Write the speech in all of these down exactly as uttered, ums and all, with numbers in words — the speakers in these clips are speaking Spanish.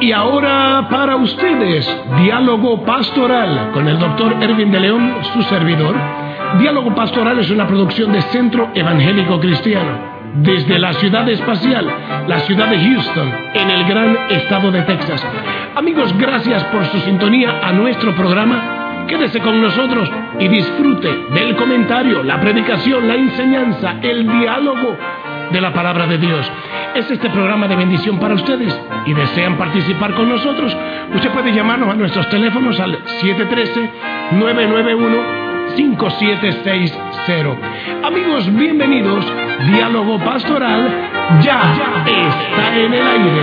Y ahora para ustedes, Diálogo Pastoral con el doctor Erwin de León, su servidor. Diálogo Pastoral es una producción de Centro Evangélico Cristiano, desde la ciudad espacial, la ciudad de Houston, en el gran estado de Texas. Amigos, gracias por su sintonía a nuestro programa. Quédese con nosotros y disfrute del comentario, la predicación, la enseñanza, el diálogo de la palabra de Dios. Es este programa de bendición para ustedes y desean participar con nosotros. Usted puede llamarnos a nuestros teléfonos al siete uno tres, nueve nueve uno, cinco siete seis cero. Amigos, bienvenidos. Diálogo Pastoral ya, ya está en el aire.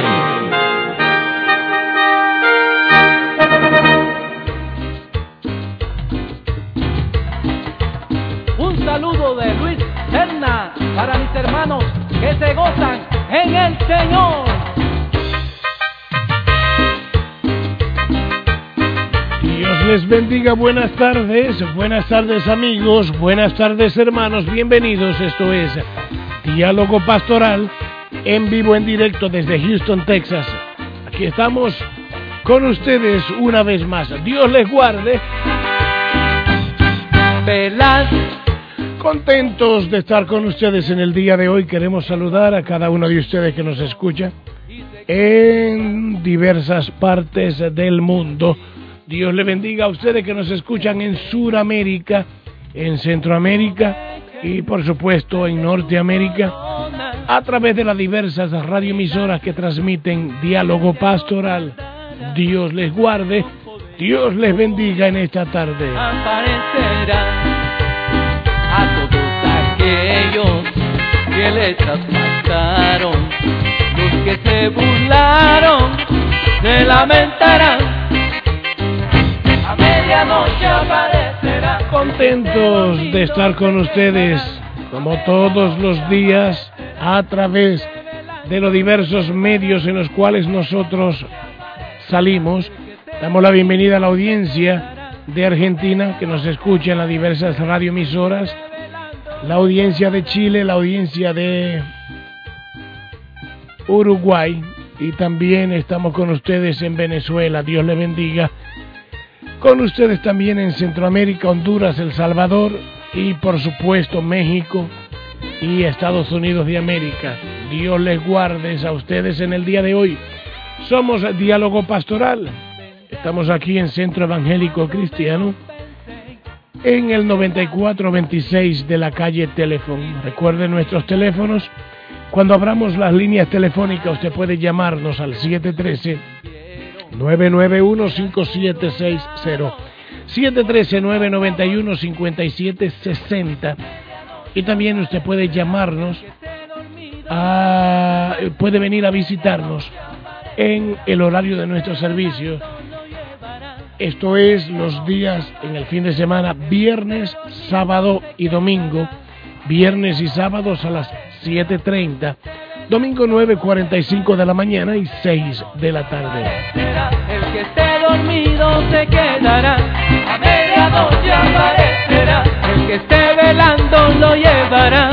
Un saludo de Luis Serna para mis hermanos que se gozan en el Señor. Dios les bendiga, buenas tardes, buenas tardes amigos, buenas tardes hermanos, bienvenidos. Esto es Diálogo Pastoral en vivo, en directo desde Houston, Texas. Aquí estamos con ustedes una vez más. Dios les guarde. Velas. Contentos de estar con ustedes en el día de hoy. Queremos saludar a cada uno de ustedes que nos escucha en diversas partes del mundo. Dios le bendiga a ustedes que nos escuchan en Suramérica, en Centroamérica y por supuesto en Norteamérica, a través de las diversas radioemisoras que transmiten Diálogo Pastoral. Dios les guarde, Dios les bendiga en esta tarde. A todos aquellos que le traspasaron, los que se burlaron, se lamentarán. A medianoche aparecerá. Contentos de estar con ustedes, como todos los días, a través de los diversos medios en los cuales nosotros salimos. Damos la bienvenida a la audiencia de Argentina que nos escucha en las diversas radioemisoras, la audiencia de Chile, la audiencia de Uruguay, y también estamos con ustedes en Venezuela. Dios les bendiga. Con ustedes también en Centroamérica, Honduras, El Salvador y por supuesto México y Estados Unidos de América. Dios les guarde a ustedes en el día de hoy. Somos Diálogo Pastoral. Estamos aquí en Centro Evangélico Cristiano, en el noventa y cuatro veintiséis de la calle Teléfono. Recuerden nuestros teléfonos. Cuando abramos las líneas telefónicas, usted puede llamarnos al siete uno tres, nueve nueve uno, cinco siete seis cero, siete uno tres, nueve nueve uno, cinco siete seis cero. Y también usted puede llamarnos, a, puede venir a visitarnos en el horario de nuestro servicio. Esto es los días en el fin de semana, viernes, sábado y domingo. Viernes y sábados a las siete treinta, domingo nueve cuarenta y cinco de la mañana y seis de la tarde. El que esté dormido se quedará, a medianoche aparecerá. El que esté velando lo llevará.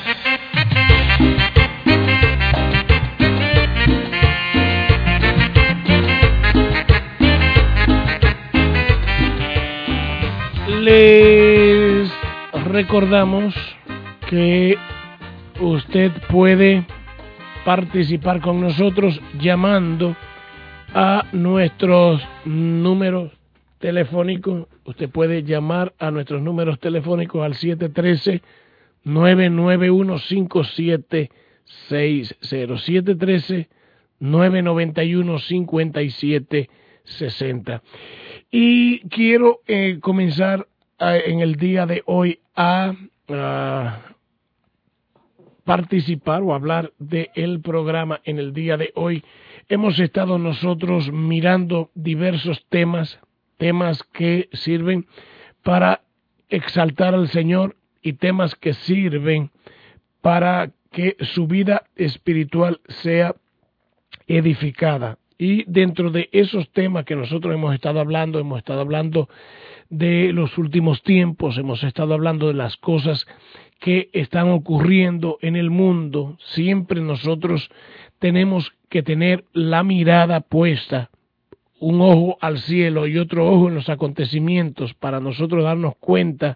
Les recordamos que usted puede participar con nosotros llamando a nuestros números telefónicos. Usted puede llamar a nuestros números telefónicos al siete uno tres, nueve nueve uno, cinco siete seis cero, siete uno tres, nueve nueve uno, cinco siete seis cero. Y quiero eh, comenzar eh, en el día de hoy a, a participar o hablar del programa. En el día de hoy hemos estado nosotros mirando diversos temas, temas que sirven para exaltar al Señor y temas que sirven para que su vida espiritual sea edificada. Y dentro de esos temas que nosotros hemos estado hablando, hemos estado hablando de los últimos tiempos, hemos estado hablando de las cosas que están ocurriendo en el mundo. Siempre nosotros tenemos que tener la mirada puesta, un ojo al cielo y otro ojo en los acontecimientos, para nosotros darnos cuenta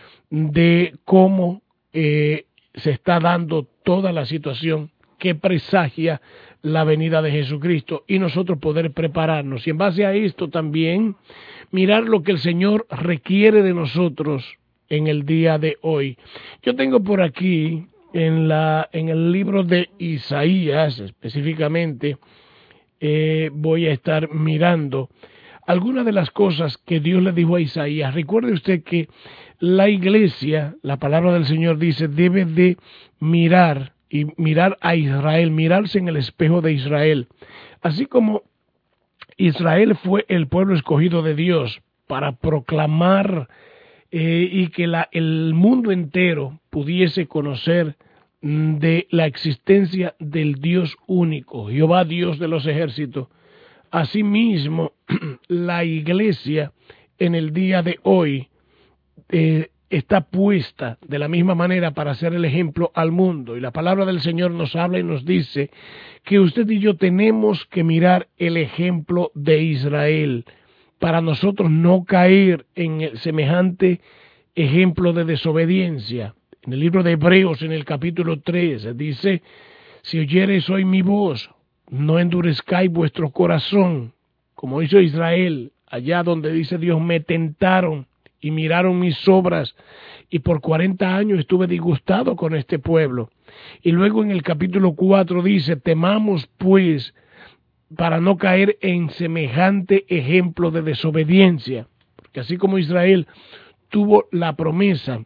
de cómo eh, se está dando toda la situación que presagia la venida de Jesucristo, y nosotros poder prepararnos. Y en base a esto también mirar lo que el Señor requiere de nosotros en el día de hoy. Yo tengo por aquí en la en el libro de Isaías específicamente, eh, voy a estar mirando algunas de las cosas que Dios le dijo a Isaías. Recuerde usted que la iglesia, la palabra del Señor dice, debe de mirar y mirar a Israel, mirarse en el espejo de Israel. Así como Israel fue el pueblo escogido de Dios para proclamar eh, y que la, el mundo entero pudiese conocer de la existencia del Dios único, Jehová Dios de los ejércitos. Asimismo, la iglesia en el día de hoy eh, está puesta de la misma manera para ser el ejemplo al mundo. Y la palabra del Señor nos habla y nos dice que usted y yo tenemos que mirar el ejemplo de Israel para nosotros no caer en el semejante ejemplo de desobediencia. En el libro de Hebreos, en el capítulo tres, dice: si oyereis hoy mi voz, no endurezcáis vuestro corazón, como hizo Israel, allá donde dice Dios, me tentaron y miraron mis obras, y por cuarenta años estuve disgustado con este pueblo. Y luego en el capítulo cuatro dice: temamos pues para no caer en semejante ejemplo de desobediencia, porque así como Israel tuvo la promesa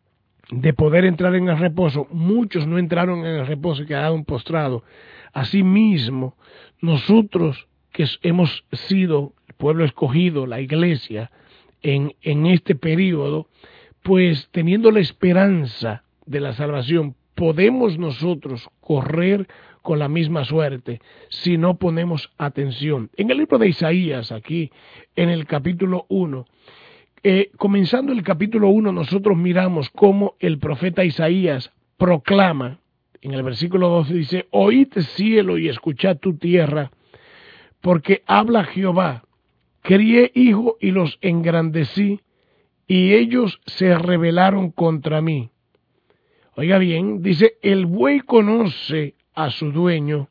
de poder entrar en el reposo, muchos no entraron en el reposo y quedaron postrados. Asimismo, nosotros que hemos sido el pueblo escogido, la iglesia, en, en este periodo, pues teniendo la esperanza de la salvación, podemos nosotros correr con la misma suerte si no ponemos atención. En el libro de Isaías, aquí en el capítulo uno, Eh, comenzando el capítulo uno, nosotros miramos cómo el profeta Isaías proclama, en el versículo doce dice: oíd cielo y escuchad tu tierra, porque habla Jehová, crié hijos y los engrandecí, y ellos se rebelaron contra mí. Oiga bien, dice: el buey conoce a su dueño,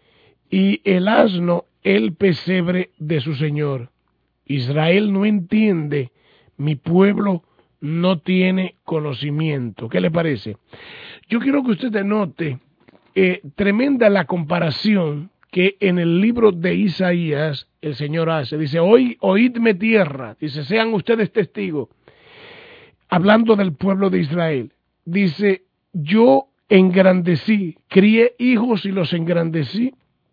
y el asno el pesebre de su señor. Israel no entiende, mi pueblo no tiene conocimiento. ¿Qué le parece? Yo quiero que usted note eh, tremenda la comparación que en el libro de Isaías el Señor hace. Dice: Oí, oídme tierra. Dice: sean ustedes testigos. Hablando del pueblo de Israel. Dice: yo engrandecí, crié hijos y los engrandecí,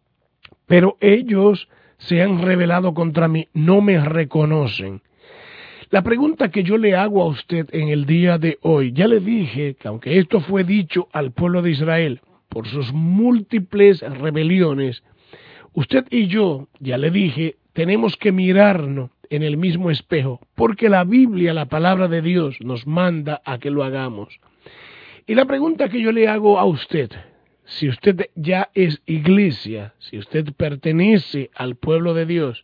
pero ellos se han rebelado contra mí, no me reconocen. La pregunta que yo le hago a usted en el día de hoy, ya le dije que aunque esto fue dicho al pueblo de Israel por sus múltiples rebeliones, usted y yo, ya le dije, tenemos que mirarnos en el mismo espejo, porque la Biblia, la palabra de Dios, nos manda a que lo hagamos. Y la pregunta que yo le hago a usted, si usted ya es iglesia, si usted pertenece al pueblo de Dios,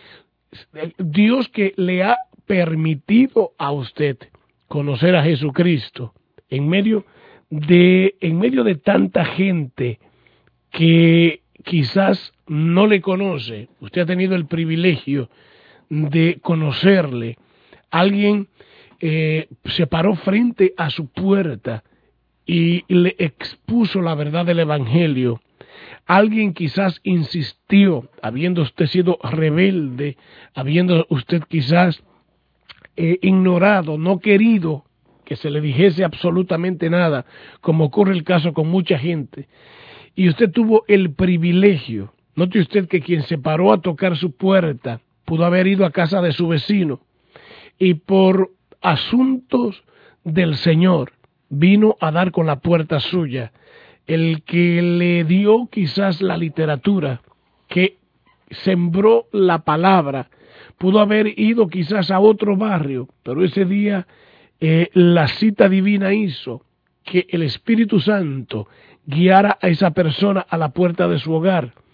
Dios que le ha permitido a usted conocer a Jesucristo en medio de en medio de tanta gente que quizás no le conoce. Usted ha tenido el privilegio de conocerle. Alguien eh, se paró frente a su puerta y le expuso la verdad del Evangelio. Alguien quizás insistió, habiendo usted sido rebelde, habiendo usted quizás Eh, ignorado, no querido que se le dijese absolutamente nada, como ocurre el caso con mucha gente, y usted tuvo el privilegio. Note usted que quien se paró a tocar su puerta pudo haber ido a casa de su vecino, y por asuntos del Señor vino a dar con la puerta suya. El que le dio quizás la literatura, que sembró la palabra, pudo haber ido quizás a otro barrio, pero ese día eh, la cita divina hizo que el Espíritu Santo guiara a esa persona a la puerta de su hogar,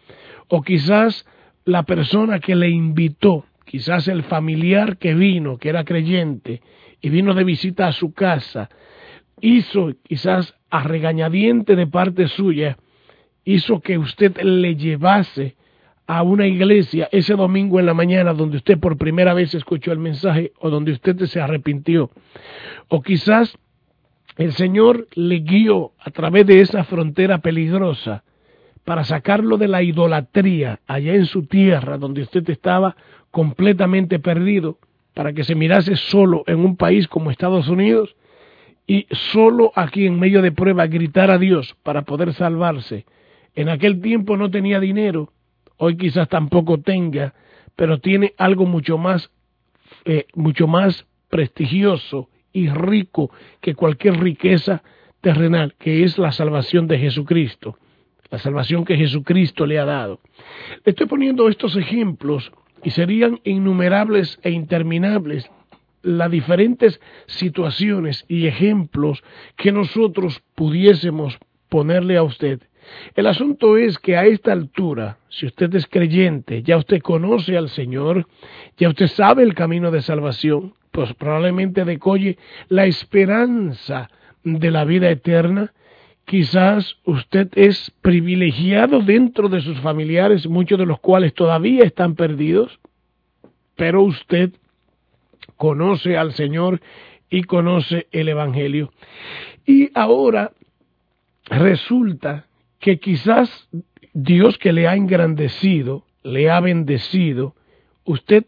o quizás la persona que le invitó, quizás el familiar que vino, que era creyente, y vino de visita a su casa, hizo quizás a regañadiente de parte suya, hizo que usted le llevase a una iglesia ese domingo en la mañana donde usted por primera vez escuchó el mensaje o donde usted se arrepintió. O quizás el Señor le guió a través de esa frontera peligrosa para sacarlo de la idolatría allá en su tierra donde usted estaba completamente perdido, para que se mirase solo en un país como Estados Unidos y solo aquí en medio de prueba gritar a Dios para poder salvarse. En aquel tiempo no tenía dinero, hoy quizás tampoco tenga, pero tiene algo mucho más, eh, mucho más prestigioso y rico que cualquier riqueza terrenal, que es la salvación de Jesucristo, la salvación que Jesucristo le ha dado. Le estoy poniendo estos ejemplos y serían innumerables e interminables las diferentes situaciones y ejemplos que nosotros pudiésemos ponerle a usted. El asunto es que a esta altura, si usted es creyente, ya usted conoce al Señor, ya usted sabe el camino de salvación, pues probablemente decolle la esperanza de la vida eterna. Quizás usted es privilegiado dentro de sus familiares, muchos de los cuales todavía están perdidos, pero usted conoce al Señor y conoce el Evangelio. Y ahora resulta que quizás Dios, que le ha engrandecido, le ha bendecido, usted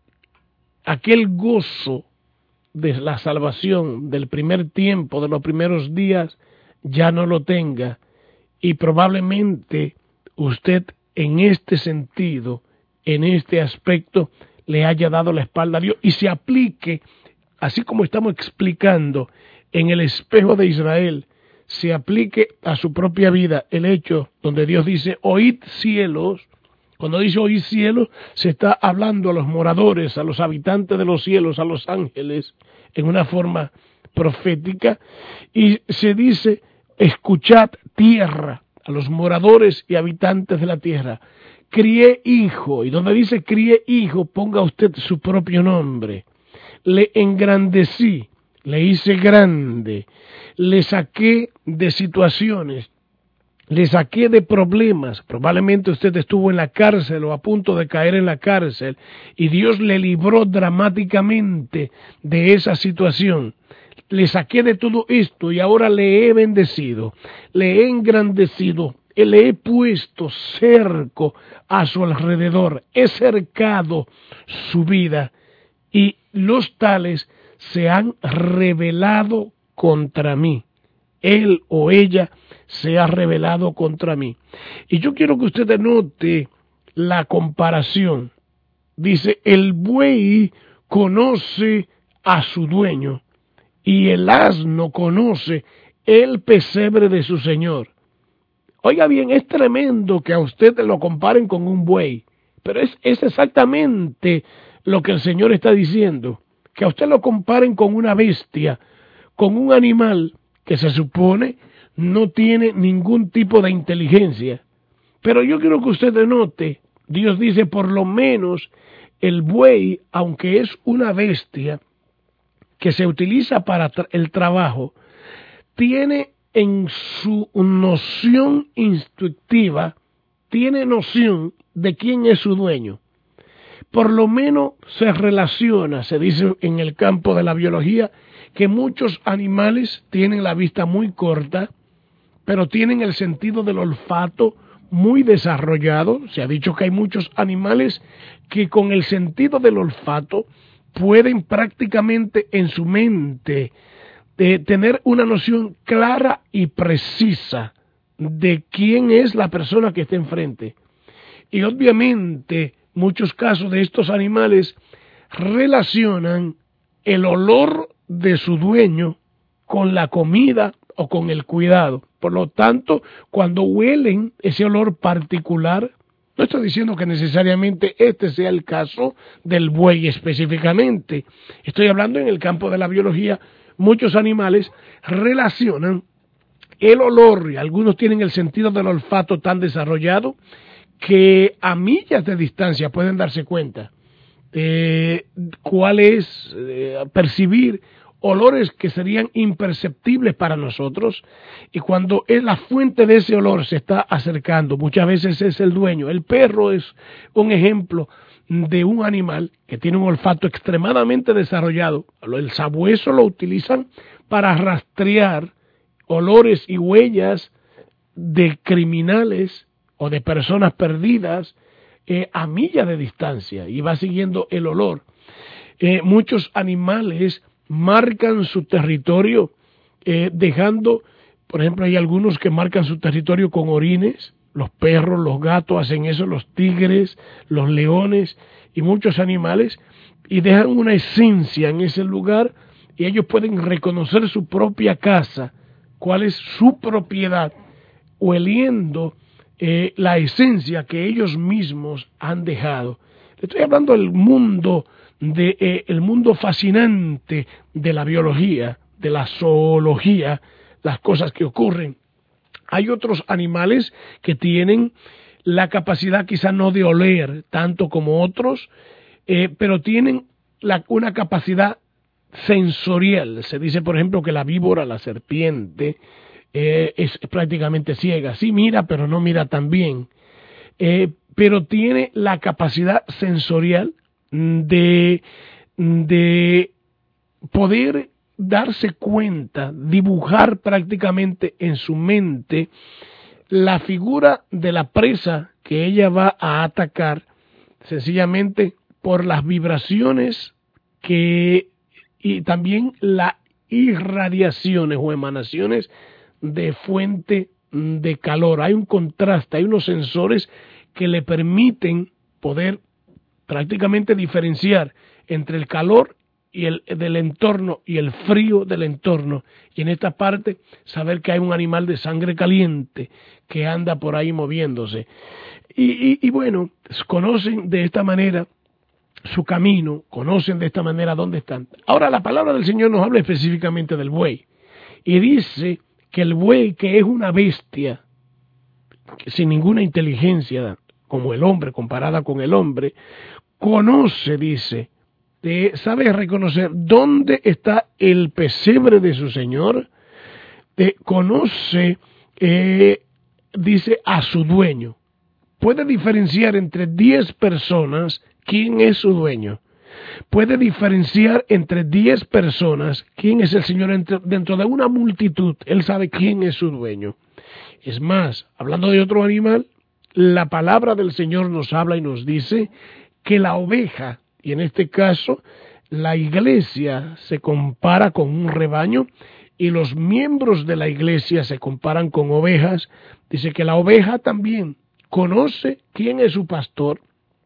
aquel gozo de la salvación del primer tiempo, de los primeros días, ya no lo tenga, y probablemente usted en este sentido, en este aspecto, le haya dado la espalda a Dios y se aplique, así como estamos explicando en el espejo de Israel, se aplique a su propia vida el hecho donde Dios dice, oíd cielos. Cuando dice oíd cielos, se está hablando a los moradores, a los habitantes de los cielos, a los ángeles, en una forma profética, y se dice, escuchad tierra, a los moradores y habitantes de la tierra. Crié hijo, y donde dice crié hijo, ponga usted su propio nombre. Le engrandecí, le hice grande, le saqué de situaciones, le saqué de problemas. Probablemente usted estuvo en la cárcel o a punto de caer en la cárcel y Dios le libró dramáticamente de esa situación. Le saqué de todo esto y ahora le he bendecido, le he engrandecido, le he puesto cerco a su alrededor, he cercado su vida y los tales se han rebelado contra mí. Él o ella se ha rebelado contra mí. Y yo quiero que usted note la comparación. Dice, el buey conoce a su dueño y el asno conoce el pesebre de su señor. Oiga bien, es tremendo que a usted lo comparen con un buey, pero es, es exactamente lo que el Señor está diciendo, que a usted lo comparen con una bestia, con un animal que se supone no tiene ningún tipo de inteligencia. Pero yo quiero que usted note, Dios dice, por lo menos el buey, aunque es una bestia que se utiliza para tra- el trabajo, tiene en su noción instintiva, tiene noción de quién es su dueño. Por lo menos se relaciona, se dice en el campo de la biología, que muchos animales tienen la vista muy corta, pero tienen el sentido del olfato muy desarrollado. Se ha dicho que hay muchos animales que con el sentido del olfato pueden prácticamente en su mente de tener una noción clara y precisa de quién es la persona que está enfrente. Y obviamente muchos casos de estos animales relacionan el olor de su dueño con la comida o con el cuidado. Por lo tanto, cuando huelen ese olor particular, no estoy diciendo que necesariamente este sea el caso del buey específicamente. Estoy hablando en el campo de la biología. Muchos animales relacionan el olor, y algunos tienen el sentido del olfato tan desarrollado que a millas de distancia pueden darse cuenta eh, cuál es, eh, percibir olores que serían imperceptibles para nosotros, y cuando es la fuente de ese olor se está acercando, muchas veces es el dueño. El perro es un ejemplo de un animal que tiene un olfato extremadamente desarrollado. El sabueso lo utilizan para rastrear olores y huellas de criminales o de personas perdidas eh, a millas de distancia, y va siguiendo el olor. Eh, muchos animales marcan su territorio eh, dejando, por ejemplo, hay algunos que marcan su territorio con orines. Los perros, los gatos hacen eso, los tigres, los leones y muchos animales, y dejan una esencia en ese lugar, y ellos pueden reconocer su propia casa, cuál es su propiedad, oliendo eh, la esencia que ellos mismos han dejado. Le estoy hablando del mundo, de, eh, el mundo fascinante de la biología, de la zoología, las cosas que ocurren. Hay otros animales que tienen la capacidad quizá no de oler tanto como otros, eh, pero tienen la, una capacidad sensorial. Se dice, por ejemplo, que la víbora, la serpiente, eh, es prácticamente ciega. Sí mira, pero no mira tan bien. Eh, pero tiene la capacidad sensorial de, de poder darse cuenta, dibujar prácticamente en su mente la figura de la presa que ella va a atacar, sencillamente por las vibraciones que y también las irradiaciones o emanaciones de fuente de calor. Hay un contraste, hay unos sensores que le permiten poder prácticamente diferenciar entre el calor y el del entorno y el frío del entorno, y en esta parte saber que hay un animal de sangre caliente que anda por ahí moviéndose. Y, y, y bueno, conocen de esta manera su camino, conocen de esta manera dónde están. Ahora la palabra del Señor nos habla específicamente del buey, y dice que el buey, que es una bestia sin ninguna inteligencia como el hombre, comparada con el hombre, conoce, dice, de, sabe reconocer dónde está el pesebre de su Señor, de, conoce, eh, dice, a su dueño. Puede diferenciar entre diez personas quién es su dueño. Puede diferenciar entre diez personas quién es el Señor. Entre, dentro de una multitud, Él sabe quién es su dueño. Es más, hablando de otro animal, la palabra del Señor nos habla y nos dice que la oveja, y en este caso la iglesia, se compara con un rebaño, y los miembros de la iglesia se comparan con ovejas. Dice que la oveja también conoce quién es su pastor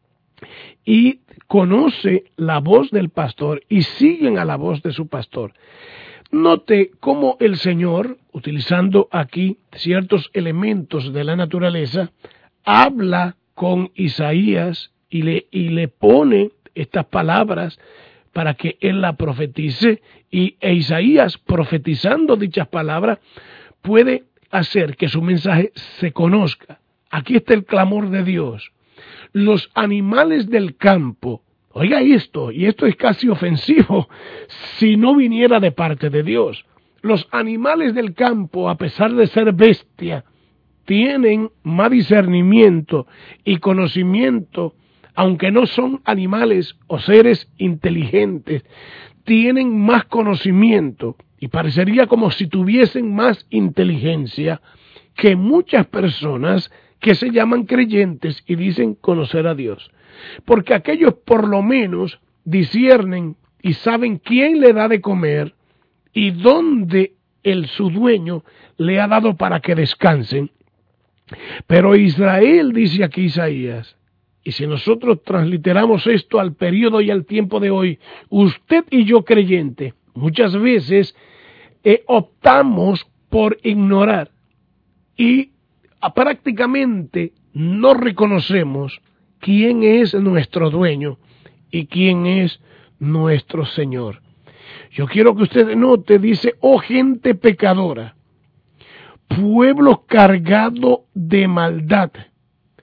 y conoce la voz del pastor y siguen a la voz de su pastor. Note cómo el Señor, utilizando aquí ciertos elementos de la naturaleza, habla con Isaías y le, y le pone estas palabras para que él la profetice, y e Isaías, profetizando dichas palabras, puede hacer que su mensaje se conozca. Aquí está el clamor de Dios. Los animales del campo, oiga esto, y esto es casi ofensivo si no viniera de parte de Dios. Los animales del campo, a pesar de ser bestia, tienen más discernimiento y conocimiento, aunque no son animales o seres inteligentes, tienen más conocimiento y parecería como si tuviesen más inteligencia que muchas personas que se llaman creyentes y dicen conocer a Dios. Porque aquellos por lo menos disciernen y saben quién le da de comer y dónde el su dueño le ha dado para que descansen. Pero Israel, dice aquí Isaías, y si nosotros transliteramos esto al periodo y al tiempo de hoy, usted y yo creyente, muchas veces eh, optamos por ignorar y a, prácticamente no reconocemos quién es nuestro dueño y quién es nuestro Señor. Yo quiero que usted note, dice, oh gente pecadora, pueblo cargado de maldad,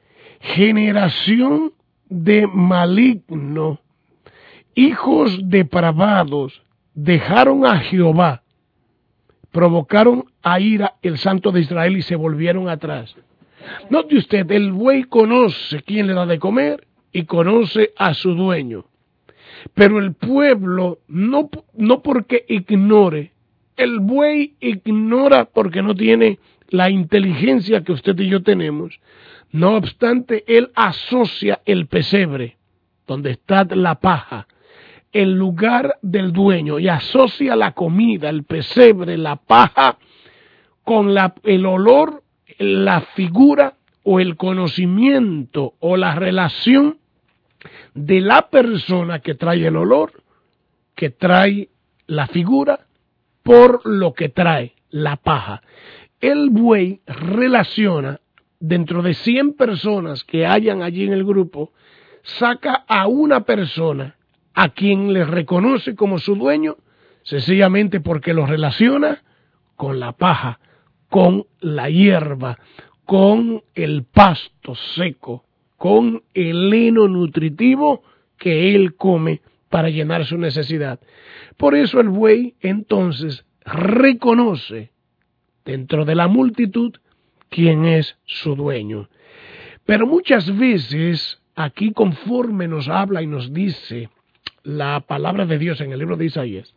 generación de maligno, hijos depravados, dejaron a Jehová, provocaron a ira el Santo de Israel y se volvieron atrás. Note usted, el buey conoce quién le da de comer y conoce a su dueño. Pero el pueblo, no, no porque ignore, el buey ignora porque no tiene la inteligencia que usted y yo tenemos. No obstante, él asocia el pesebre, donde está la paja, el lugar del dueño, y asocia la comida, el pesebre, la paja, con la, el olor, la figura o el conocimiento o la relación de la persona que trae el olor, que trae la figura, por lo que trae la paja. El buey relaciona, dentro de cien personas que hayan allí en el grupo, saca a una persona a quien le reconoce como su dueño, sencillamente porque lo relaciona con la paja, con la hierba, con el pasto seco, con el heno nutritivo que él come para llenar su necesidad. Por eso el buey entonces reconoce dentro de la multitud quién es su dueño. Pero muchas veces aquí, conforme nos habla y nos dice la palabra de Dios en el libro de Isaías,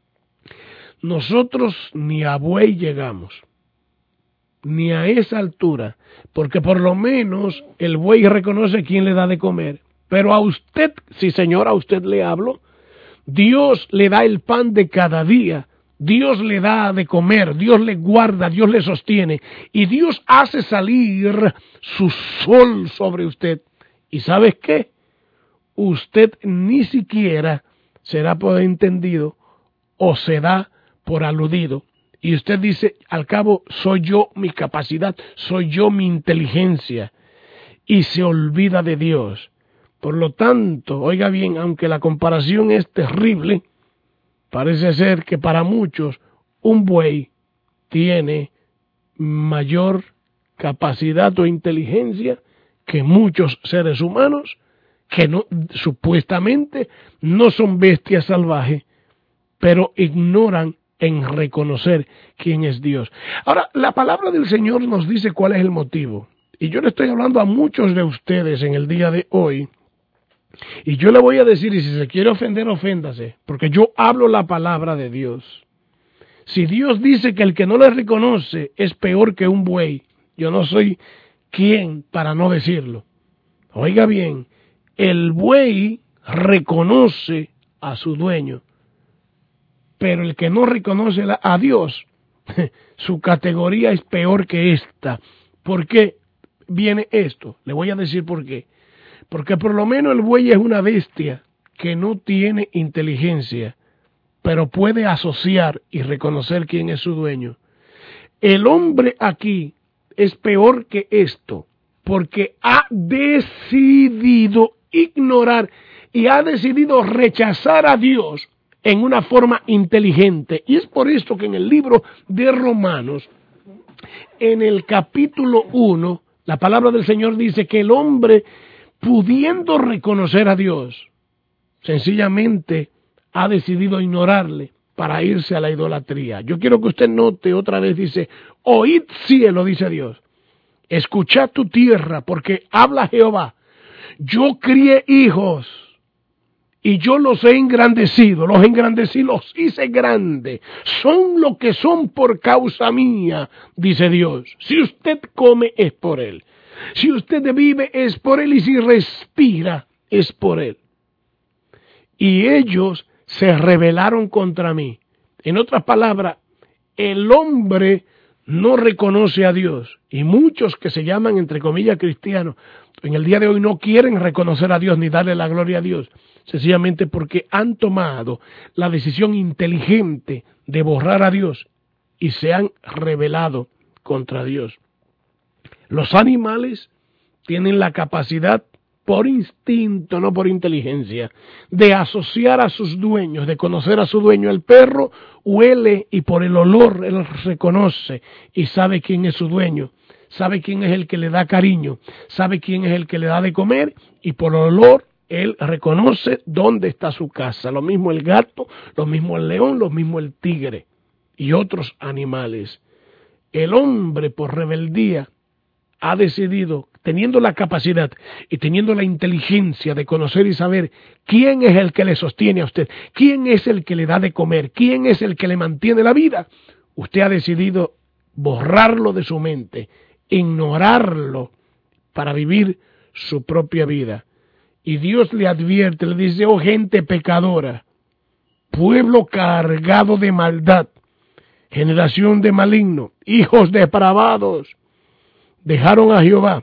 nosotros ni a buey llegamos, ni a esa altura, porque por lo menos el buey reconoce quién le da de comer. Pero a usted, sí señor, a usted le hablo, Dios le da el pan de cada día, Dios le da de comer, Dios le guarda, Dios le sostiene, y Dios hace salir su sol sobre usted. ¿Y sabes qué? Usted ni siquiera será por entendido o se da por aludido. Y usted dice, al cabo, soy yo mi capacidad, soy yo mi inteligencia, y se olvida de Dios. Por lo tanto, oiga bien, aunque la comparación es terrible, parece ser que para muchos un buey tiene mayor capacidad o inteligencia que muchos seres humanos que no, supuestamente no son bestias salvajes, pero ignoran en reconocer quién es Dios. Ahora, la palabra del Señor nos dice cuál es el motivo. Y yo le estoy hablando a muchos de ustedes en el día de hoy, y yo le voy a decir, y si se quiere ofender, oféndase, porque yo hablo la palabra de Dios. Si Dios dice que el que no le reconoce es peor que un buey, yo no soy quien para no decirlo. Oiga bien, el buey reconoce a su dueño, pero el que no reconoce a Dios, su categoría es peor que esta. ¿Por qué viene esto? Le voy a decir por qué. Porque por lo menos el buey es una bestia que no tiene inteligencia, pero puede asociar y reconocer quién es su dueño. El hombre aquí es peor que esto, porque ha decidido ignorar y ha decidido rechazar a Dios en una forma inteligente. Y es por esto que en el libro de Romanos, en el capítulo uno, la palabra del Señor dice que el hombre, pudiendo reconocer a Dios, sencillamente ha decidido ignorarle para irse a la idolatría. Yo quiero que usted note otra vez, dice, oíd cielo, dice Dios, escuchad tu tierra, porque habla Jehová, yo crié hijos, y yo los he engrandecido, los engrandecí, los hice grandes, son lo que son por causa mía, dice Dios. Si usted come es por Él, si usted vive es por Él, y si respira es por Él. Y ellos se rebelaron contra mí. En otras palabras, el hombre no reconoce a Dios, y muchos que se llaman entre comillas cristianos, en el día de hoy no quieren reconocer a Dios ni darle la gloria a Dios, sencillamente porque han tomado la decisión inteligente de borrar a Dios y se han rebelado contra Dios. Los animales tienen la capacidad, por instinto, no por inteligencia, de asociar a sus dueños, de conocer a su dueño. El perro huele y por el olor él reconoce y sabe quién es su dueño. sabe quién es el que le da cariño, sabe quién es el que le da de comer, y por olor él reconoce dónde está su casa. Lo mismo el gato, lo mismo el león, lo mismo el tigre y otros animales. El hombre, por rebeldía, ha decidido, teniendo la capacidad y teniendo la inteligencia de conocer y saber quién es el que le sostiene a usted, quién es el que le da de comer, quién es el que le mantiene la vida, usted ha decidido borrarlo de su mente, ignorarlo para vivir su propia vida. Y Dios le advierte, le dice: oh gente pecadora, pueblo cargado de maldad, generación de maligno, hijos depravados, dejaron a Jehová,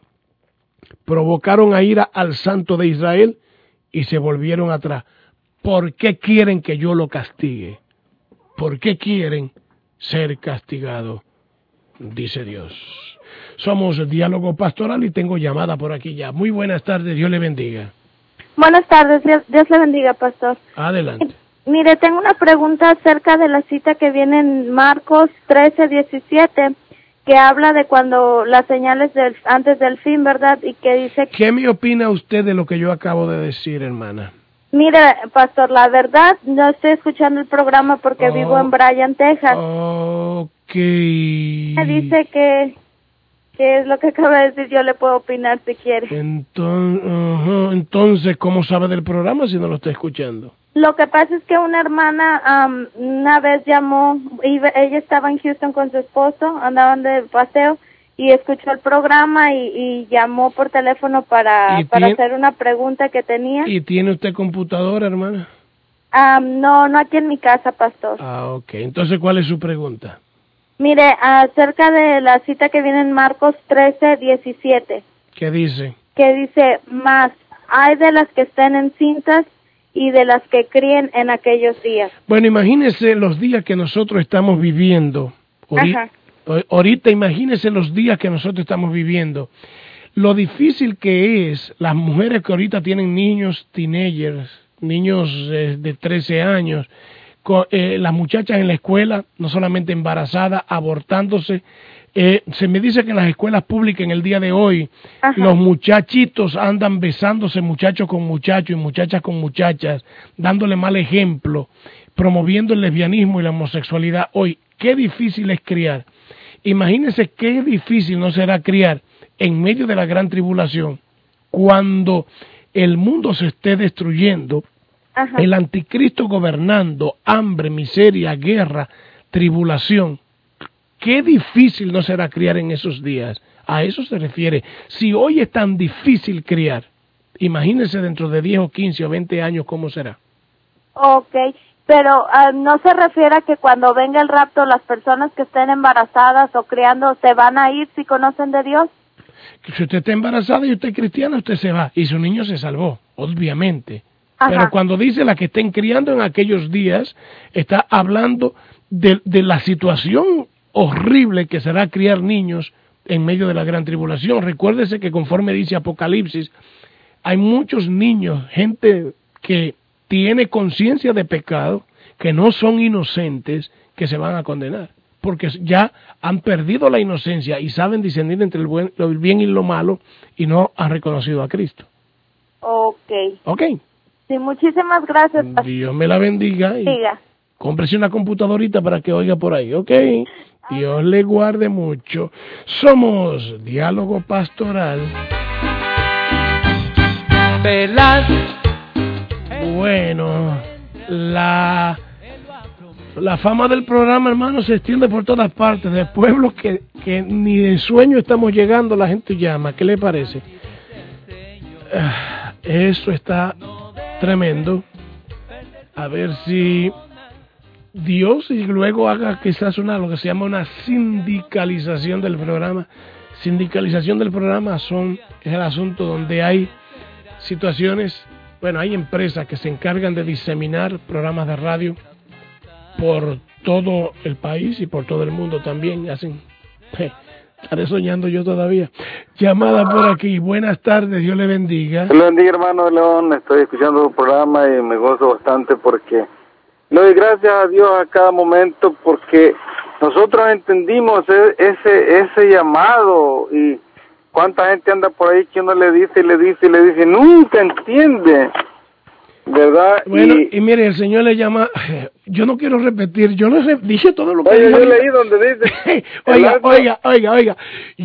provocaron a ira al Santo de Israel y se volvieron atrás. ¿Por qué quieren que yo lo castigue? ¿Por qué quieren ser castigados? Dice Dios. Somos Diálogo Pastoral y tengo llamada por aquí ya. Muy buenas tardes, Dios le bendiga. Buenas tardes, Dios, Dios le bendiga, pastor. Adelante. Mire, tengo una pregunta acerca de la cita que viene en Marcos trece diecisiete, que habla de cuando las señales del, antes del fin, ¿verdad? Y que dice... ¿Qué me opina usted de lo que yo acabo de decir, hermana? Mire, pastor, la verdad, no estoy escuchando el programa porque oh, vivo en Bryan, Texas. Ok. Me dice que... ¿Qué es lo que acaba de decir? Yo le puedo opinar si quiere. Entonces, uh-huh. Entonces, ¿cómo sabe del programa si no lo está escuchando? Lo que pasa es que una hermana um, una vez llamó, y ella estaba en Houston con su esposo, andaban de paseo, y escuchó el programa y, y llamó por teléfono para, para hacer una pregunta que tenía. ¿Y tiene usted computadora, hermana? Um, no, no aquí en mi casa, pastor. Ah, ok. Entonces, ¿cuál es su pregunta? Mire, acerca de la cita que viene en Marcos trece diecisiete. ¿Qué dice? Que dice: más hay de las que estén encintas y de las que críen en aquellos días. Bueno, imagínese los días que nosotros estamos viviendo. Ahorita, ahorita imagínese los días que nosotros estamos viviendo. Lo difícil que es las mujeres que ahorita tienen niños, teenagers, niños eh, de trece años, Eh, las muchachas en la escuela, no solamente embarazadas, abortándose. Eh, se me dice que en las escuelas públicas en el día de hoy, ajá, los muchachitos andan besándose, muchachos con muchachos y muchachas con muchachas, dándole mal ejemplo, promoviendo el lesbianismo y la homosexualidad. Hoy, qué difícil es criar. Imagínense qué difícil no será criar en medio de la gran tribulación, cuando el mundo se esté destruyendo, ajá, el anticristo gobernando, hambre, miseria, guerra, tribulación. Qué difícil no será criar en esos días. A eso se refiere. Si hoy es tan difícil criar, imagínense dentro de diez o quince o veinte años cómo será. Ok, pero uh, no se refiere a que cuando venga el rapto las personas que estén embarazadas o criando se van a ir si conocen de Dios. Si usted está embarazada y usted es cristiana, usted se va y su niño se salvó, obviamente. Ajá. Pero cuando dice la que estén criando en aquellos días, está hablando de, de la situación horrible que será criar niños en medio de la gran tribulación. Recuérdese que conforme dice Apocalipsis, hay muchos niños, gente que tiene conciencia de pecado, que no son inocentes, que se van a condenar, porque ya han perdido la inocencia y saben discernir entre el, buen, el bien y lo malo y no han reconocido a Cristo. Ok. Ok. Sí, muchísimas gracias. Dios me la bendiga y Siga. cómprese una computadorita para que oiga por ahí, ¿ok? Dios le guarde mucho. Somos Diálogo Pastoral. Bueno, la, la fama del programa, hermano, se extiende por todas partes. De pueblos que, que ni de sueño estamos llegando, la gente llama. ¿Qué le parece? Eso está tremendo. A ver si Dios y luego haga quizás una, lo que se llama una sindicalización del programa. Sindicalización del programa son, es el asunto donde hay situaciones, bueno, hay empresas que se encargan de diseminar programas de radio por todo el país y por todo el mundo también. Hacen, estaré soñando yo todavía. Llamada por aquí, buenas tardes, Dios le bendiga. Dios le bendiga, hermano León, estoy escuchando su programa y me gozo bastante porque le doy gracias a Dios a cada momento porque nosotros entendimos ese ese llamado, y cuánta gente anda por ahí que uno le dice y le dice y le dice, nunca entiende, ¿verdad? Bueno, y, y mire, el Señor le llama, yo no quiero repetir, yo le re- dije todo lo que oye, dijo. yo leí donde dice, oiga, asno, oiga, oiga, oiga,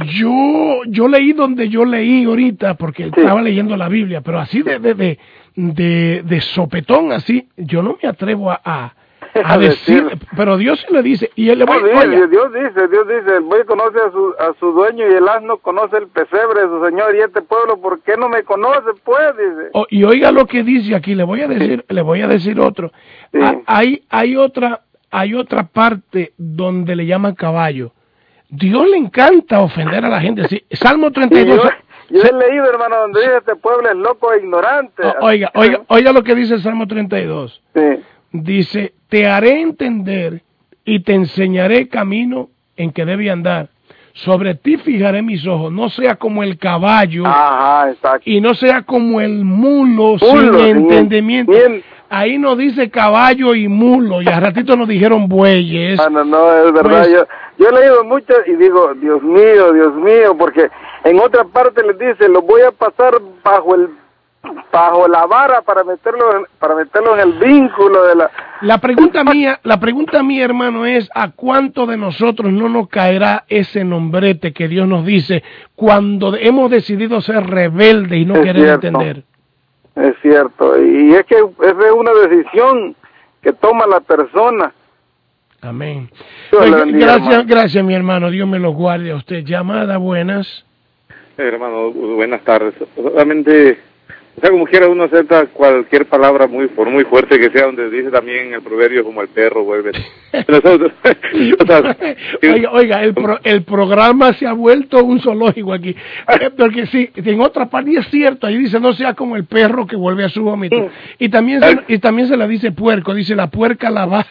yo yo leí donde yo leí ahorita, porque sí. estaba leyendo la Biblia, pero así de de, de, de, de sopetón, así, yo no me atrevo a... a a decir, pero Dios se le dice, y él le va no, a dice, Dios dice, Dios dice, el buey conoce a su, a su dueño y el asno conoce el pesebre de su señor, y este pueblo, ¿por qué no me conoce? Pues, dice. Oh, y oiga lo que dice aquí, le voy a decir, sí. le voy a decir otro. Sí. Ah, hay, hay otra, hay otra parte donde le llaman caballo. Dios le encanta ofender a la gente. Sí, Salmo treinta y dos. Yo, yo he leído, hermano, donde dice este pueblo es loco e ignorante. Oh, oiga, oiga, oiga lo que dice el Salmo treinta y dos. Sí. Dice, te haré entender y te enseñaré camino en que debe andar. Sobre ti fijaré mis ojos, no sea como el caballo. Ajá, exacto. Y no sea como el mulo, Mulo, sin sin entendimiento. bien. Ahí nos dice caballo y mulo, y al ratito nos dijeron bueyes. Ah, no, no, es verdad. Pues, yo, yo he leído mucho y digo, Dios mío, Dios mío, porque en otra parte les dice, lo voy a pasar bajo el bajo la vara para meterlo en, para meterlo en el vínculo de la... La pregunta mía, la pregunta mía, hermano, es ¿a cuánto de nosotros no nos caerá ese nombrete que Dios nos dice cuando hemos decidido ser rebeldes y no Es querer cierto. entender? Es cierto, y es que es una decisión que toma la persona. Amén. Dios Oiga, le bendiga, gracias, hermano. gracias, mi hermano. Dios me lo guarde a usted. Llamada, buenas. Eh, hermano, buenas tardes. Solamente, o sea, como quiera uno acepta cualquier palabra, muy por muy fuerte que sea, donde dice también el proverbio, como el perro vuelve. Nosotros, o sea, oiga, oiga, el, pro, el programa se ha vuelto un zoológico aquí. Eh, porque sí, en otra parte es cierto, ahí dice, no sea como el perro que vuelve a su vómito. Y también se, y también se la dice puerco, dice la puerca la va.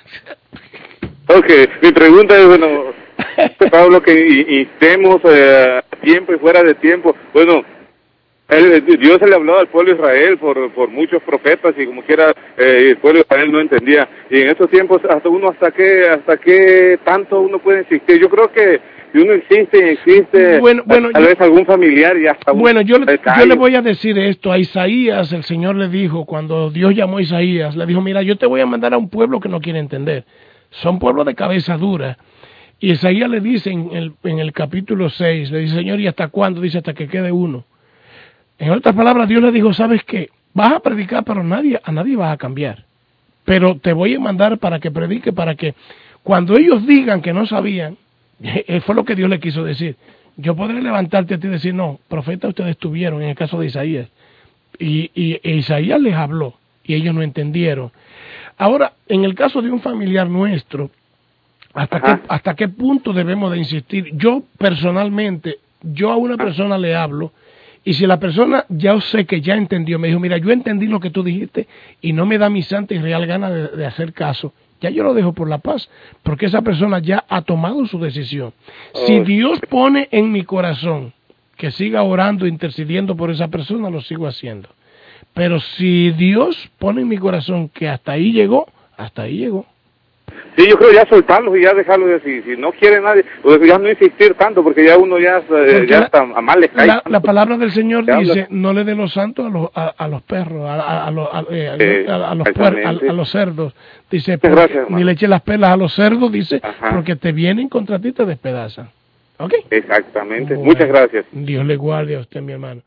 Ok, mi pregunta es, bueno, Pablo, que instemos eh, a tiempo y fuera de tiempo. Bueno, él, Dios se le habló al pueblo de Israel por, por muchos profetas, y como quiera eh, el pueblo de Israel no entendía. Y en estos tiempos, hasta uno hasta qué hasta qué tanto uno puede insistir. Yo creo que si uno insiste y insiste, bueno, bueno, tal yo, vez algún familiar y hasta bueno, yo, yo le voy a decir esto. A Isaías el Señor le dijo, cuando Dios llamó a Isaías, le dijo, mira, yo te voy a mandar a un pueblo que no quiere entender. Son pueblos de cabeza dura. Y Isaías le dice en el, en el capítulo seis, le dice, Señor, ¿y hasta cuándo? Dice, hasta que quede uno. En otras palabras, Dios le dijo, ¿sabes qué? Vas a predicar, pero nadie, a nadie vas a cambiar. Pero te voy a mandar para que predique, para que cuando ellos digan que no sabían, fue lo que Dios le quiso decir. Yo podré levantarte a ti y decir, no, profeta ustedes tuvieron, en el caso de Isaías. Y, y e Isaías les habló, y ellos no entendieron. Ahora, en el caso de un familiar nuestro, ¿hasta qué, hasta qué punto debemos de insistir? Yo personalmente, yo a una persona le hablo, y si la persona ya sé que ya entendió, me dijo, mira, yo entendí lo que tú dijiste y no me da mi santa y real gana de, de hacer caso, ya yo lo dejo por la paz, porque esa persona ya ha tomado su decisión. Si Dios pone en mi corazón que siga orando, intercediendo por esa persona, lo sigo haciendo. Pero si Dios pone en mi corazón que hasta ahí llegó, hasta ahí llegó. Sí, yo creo ya soltarlos y ya dejarlos de si, si no quiere nadie, pues ya no insistir tanto, porque ya uno ya, eh, ya la, está a mal le cae. La, la palabra del Señor ¿Te dice, habla? no le dé los santos a los, a, a los perros, a, a, a, los, a, eh, a, a, los puer, a, a los cerdos. Dice, porque, gracias, ni le eche las pelas a los cerdos, dice, Ajá. porque te vienen contra ti y te despedazan. ¿Ok? Exactamente. Bueno, Muchas gracias. Dios le guarde a usted, mi hermano.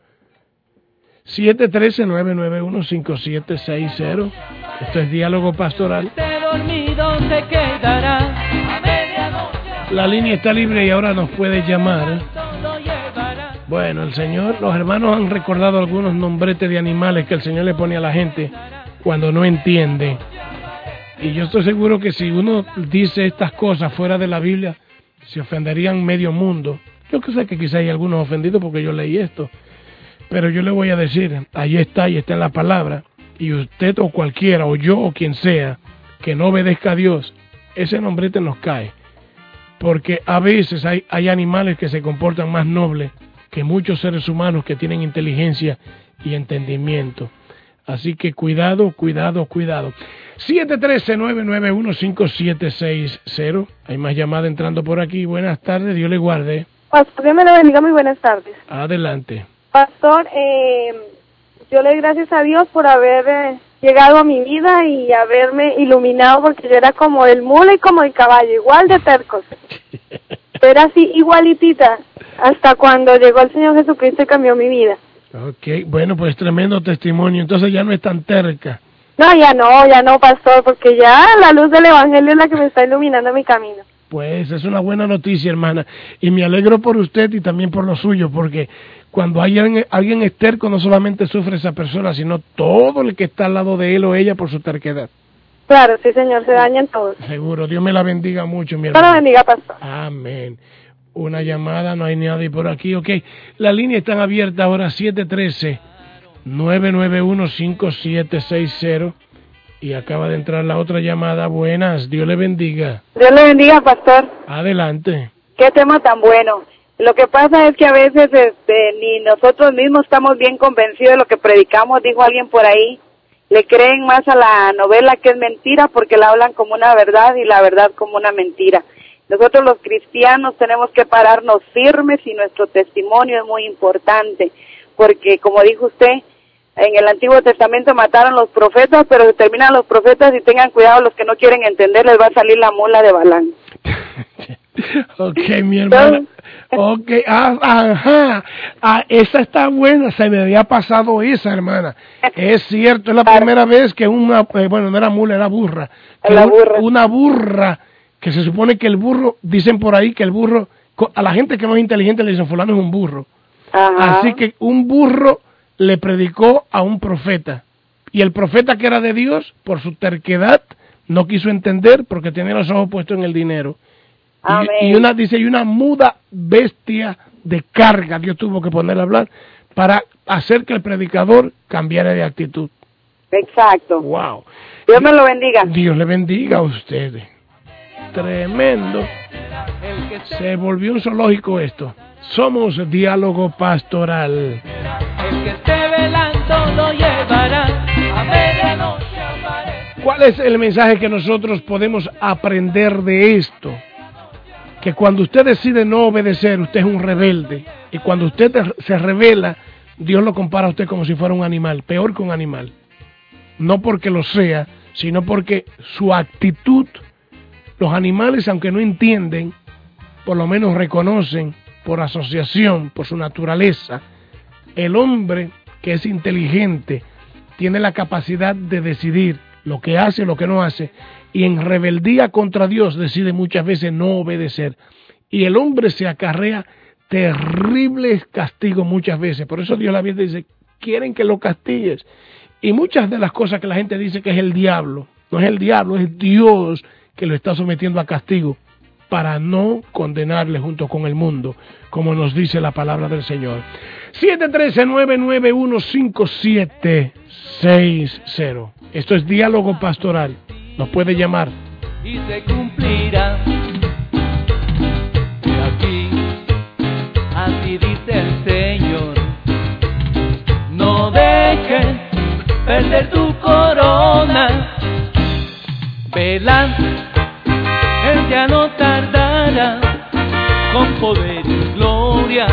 siete uno tres, nueve nueve uno, cinco siete seis cero. Esto es Diálogo Pastoral. Dormido se quedará a medianoche. La línea está libre y ahora nos puede llamar. Bueno, el Señor, los hermanos han recordado algunos nombretes de animales que el Señor le pone a la gente cuando no entiende. Y yo estoy seguro que si uno dice estas cosas fuera de la Biblia, se ofenderían medio mundo. Yo que sé que quizá hay algunos ofendidos porque yo leí esto. Pero yo le voy a decir, ahí está, y está en la palabra, y usted o cualquiera, o yo o quien sea, que no obedezca a Dios, ese nombrete nos cae. Porque a veces hay, hay animales que se comportan más nobles que muchos seres humanos que tienen inteligencia y entendimiento. Así que cuidado, cuidado, cuidado. siete uno tres, nueve nueve uno, cinco siete seis cero. Hay más llamadas entrando por aquí. Buenas tardes, Dios le guarde. Pastor, Dios me lo bendiga, muy buenas tardes. Adelante. Pastor, eh, yo le doy gracias a Dios por haber eh, llegado a mi vida y haberme iluminado, porque yo era como el mula y como el caballo, igual de tercos. Era así, igualitita, hasta cuando llegó el Señor Jesucristo y cambió mi vida. Ok, bueno, pues tremendo testimonio. Entonces ya no es tan terca. No, ya no, ya no, pastor, porque ya la luz del Evangelio es la que me está iluminando mi camino. Pues es una buena noticia, hermana. Y me alegro por usted y también por lo suyo, porque cuando hay alguien, alguien es terco, no solamente sufre esa persona, sino todo el que está al lado de él o ella por su terquedad. Claro, sí, señor, se dañan todos. Seguro, Dios me la bendiga mucho, mi Dios hermano. la bendiga, pastor. Amén. Una llamada, no hay nadie por aquí, ok. La línea está abierta ahora, siete uno tres, nueve nueve uno, cinco siete seis cero. Y acaba de entrar la otra llamada. Buenas, Dios le bendiga. Dios le bendiga, pastor. Adelante. Qué tema tan bueno. Lo que pasa es que a veces este, ni nosotros mismos estamos bien convencidos de lo que predicamos, dijo alguien por ahí. Le creen más a la novela que es mentira porque la hablan como una verdad y la verdad como una mentira. Nosotros los cristianos tenemos que pararnos firmes y nuestro testimonio es muy importante, porque como dijo usted, en el Antiguo Testamento mataron los profetas, pero terminan los profetas y tengan cuidado los que no quieren entender, les va a salir la mula de Balán. Ok, mi hermana. Ok, ah, ajá. Ah, esa está buena, se me había pasado esa, hermana. Es cierto, es la primera vez que una, eh, bueno, no era mula, era burra. Que la burra. Un, una burra, que se supone que el burro, dicen por ahí que el burro, a la gente que no es inteligente le dicen fulano es un burro. Ajá. Así que un burro le predicó a un profeta. Y el profeta que era de Dios, por su terquedad, no quiso entender porque tenía los ojos puestos en el dinero. Amén. Y, y una, dice, y una muda bestia de carga Dios tuvo que ponerle a hablar para hacer que el predicador cambiara de actitud. Exacto. Wow. Dios me lo bendiga. Dios le bendiga a ustedes. Tremendo. Se volvió un zoológico esto. Somos Diálogo Pastoral. El que esté velando lo llevará a medianoche aparece. ¿Cuál es el mensaje que nosotros podemos aprender de esto? Que cuando usted decide no obedecer, usted es un rebelde. Y cuando usted se revela, Dios lo compara a usted como si fuera un animal, peor que un animal. No porque lo sea, sino porque su actitud, los animales, aunque no entienden, por lo menos reconocen por asociación, por su naturaleza. El hombre que es inteligente tiene la capacidad de decidir lo que hace y lo que no hace, y en rebeldía contra Dios decide muchas veces no obedecer. Y el hombre se acarrea terribles castigos muchas veces. Por eso Dios la Biblia dice, quieren que lo castigues. Y muchas de las cosas que la gente dice que es el diablo, no es el diablo, es Dios que lo está sometiendo a castigo para no condenarle junto con el mundo, como nos dice la palabra del Señor. siete uno tres, nueve nueve uno, cinco siete seis cero. Esto es Diálogo Pastoral. Nos puede llamar. Y se cumplirá. Y aquí, así dice el Señor, no dejes perder tu corona. Vela, Él ya no tardará, con poder y gloria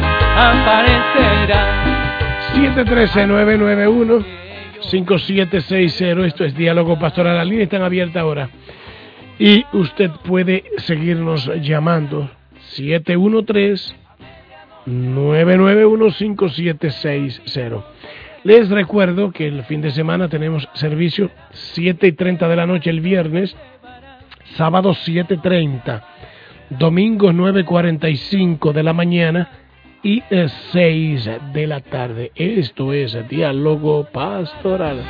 aparecerá. siete uno tres, nueve nueve uno, cinco siete seis cero. Esto es Diálogo Pastoral. Las líneas están abiertas ahora. Y usted puede seguirnos llamando. siete uno tres, nueve nueve uno, cinco siete seis cero. Les recuerdo que el fin de semana tenemos servicio siete y treinta de la noche el viernes, sábado siete y treinta, domingo nueve y cuarenta y cinco de la mañana y seis de la tarde. Esto es Diálogo Pastoral.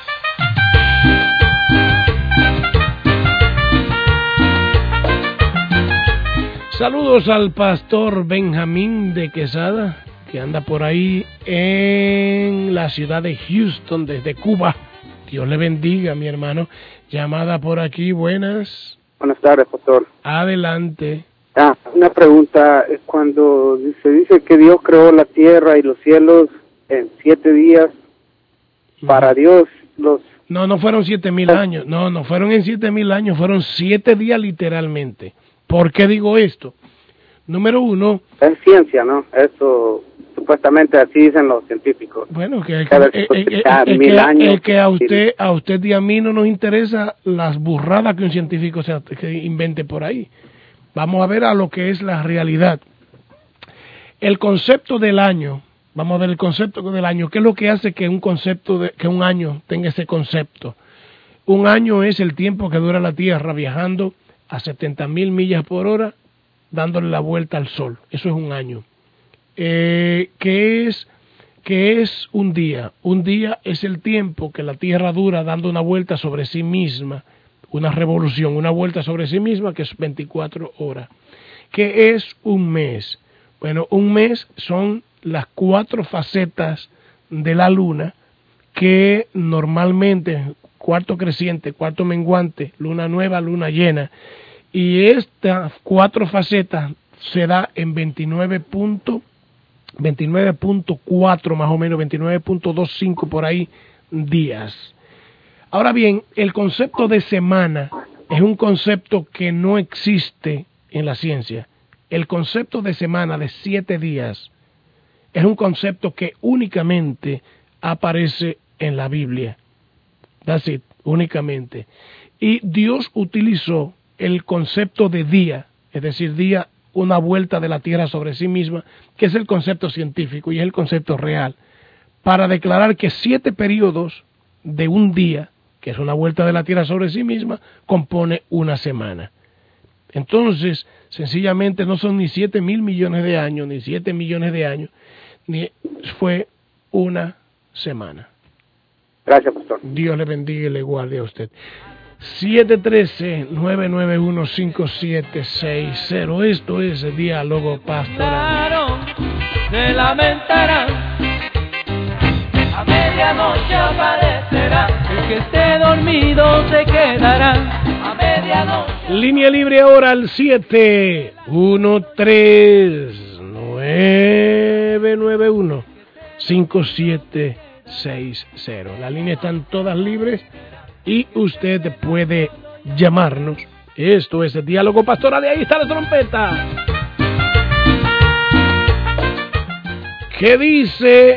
Saludos al pastor Benjamín de Quesada, que anda por ahí en la ciudad de Houston desde Cuba. Dios le bendiga, mi hermano. Llamada por aquí, buenas. Buenas tardes, pastor. Adelante. Ah, una pregunta. Cuando se dice que Dios creó la tierra y los cielos en siete días, Para Dios, los... No, no fueron siete mil años, no, no fueron en siete mil años, fueron siete días literalmente. ¿Por qué digo esto? Número uno... Es ciencia, ¿no? Eso, supuestamente así dicen los científicos. Bueno, que, que, eh, eh, eh, mil que, años, eh, que a usted a usted y a mí no nos interesa las burradas que un científico se, que invente por ahí. Vamos a ver a lo que es la realidad. El concepto del año, vamos a ver el concepto del año. ¿Qué es lo que hace que un concepto de, que un año tenga ese concepto? Un año es el tiempo que dura la Tierra viajando a setenta mil millas por hora, dándole la vuelta al Sol. Eso es un año. Eh, ¿qué es, qué es un día? Un día es el tiempo que la Tierra dura dando una vuelta sobre sí misma, una revolución, una vuelta sobre sí misma, que es veinticuatro horas. ¿Qué es un mes? Bueno, un mes son las cuatro facetas de la luna que normalmente, cuarto creciente, cuarto menguante, luna nueva, luna llena, y estas cuatro facetas se da en veintinueve punto cuatro más o menos, veintinueve punto veinticinco por ahí días. Ahora bien, el concepto de semana es un concepto que no existe en la ciencia. El concepto de semana de siete días es un concepto que únicamente aparece en la Biblia. That's it, únicamente. Y Dios utilizó el concepto de día, es decir, día, una vuelta de la Tierra sobre sí misma, que es el concepto científico y es el concepto real, para declarar que siete periodos de un día, que es una vuelta de la Tierra sobre sí misma, compone una semana. Entonces, sencillamente no son ni siete mil millones de años, ni siete millones de años, ni fue una semana. Gracias, pastor. Dios le bendiga y le guarde a usted. siete uno tres, nueve nueve uno, cinco siete seis cero. Esto es el Diálogo Pastoral. Se lamentarán, a medianoche aparecerá, el que esté dormido se quedará, a medianoche. Línea libre ahora al siete uno tres, nueve nueve uno, cinco siete seis cero. Las líneas están todas libres y usted puede llamarnos. Esto es el Diálogo Pastoral y ahí está la trompeta. ¿Qué dice?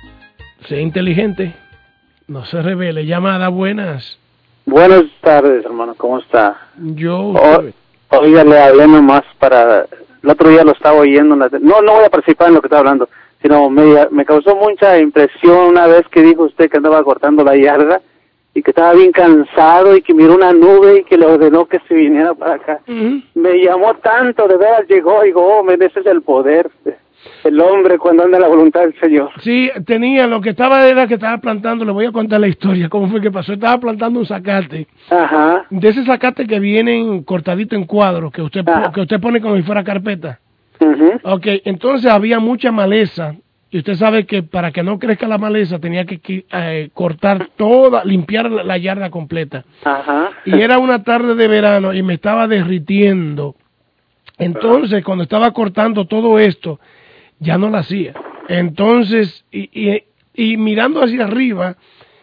Sea inteligente, no se revele. Llamada, buenas. Buenas tardes, hermano, ¿cómo está? Yo... O, oiga, le hablé nomás para... El otro día lo estaba oyendo. No, no voy a participar en lo que está hablando, sino me, me causó mucha impresión una vez que dijo usted que andaba cortando la yarda y que estaba bien cansado y que miró una nube y que le ordenó que se viniera para acá. Uh-huh. Me llamó tanto, de veras llegó y digo, oh, ese es el poder, el hombre cuando anda en la voluntad del Señor. Sí, tenía, lo que estaba era que estaba plantando, le voy a contar la historia, cómo fue que pasó. Estaba plantando un zacate. Ajá. De ese zacate que vienen cortadito en cuadros, que usted, que usted pone como si fuera carpeta. Uh-huh. Ok, entonces había mucha maleza. Y usted sabe que para que no crezca la maleza tenía que eh, cortar toda, limpiar la, la yarda completa. Ajá. Y era una tarde de verano y me estaba derritiendo. Entonces, cuando estaba cortando todo esto, ya no lo hacía. Entonces, y, y, y mirando hacia arriba,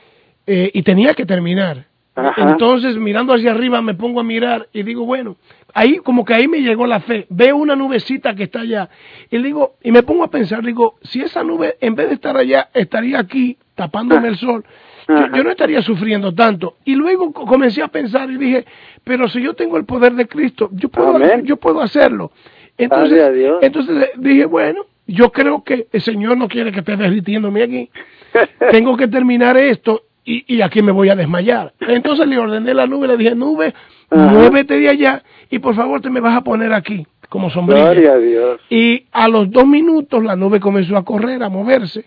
eh, y tenía que terminar. Ajá. Entonces, mirando hacia arriba, me pongo a mirar y digo, bueno, ahí como que ahí me llegó la fe. Veo una nubecita que está allá y digo, y me pongo a pensar, digo, si esa nube en vez de estar allá estaría aquí tapándome el sol, yo, yo no estaría sufriendo tanto. Y luego comencé a pensar y dije, pero si yo tengo el poder de Cristo, yo puedo, yo puedo hacerlo. Entonces, entonces dije, bueno, yo creo que el Señor no quiere que esté derritiéndome aquí. Tengo que terminar esto. Y, y aquí me voy a desmayar. Entonces le ordené la nube, le dije, nube, ajá, muévete de allá y por favor te me vas a poner aquí como sombrilla. Gloria a Dios. Y a los dos minutos la nube comenzó a correr, a moverse,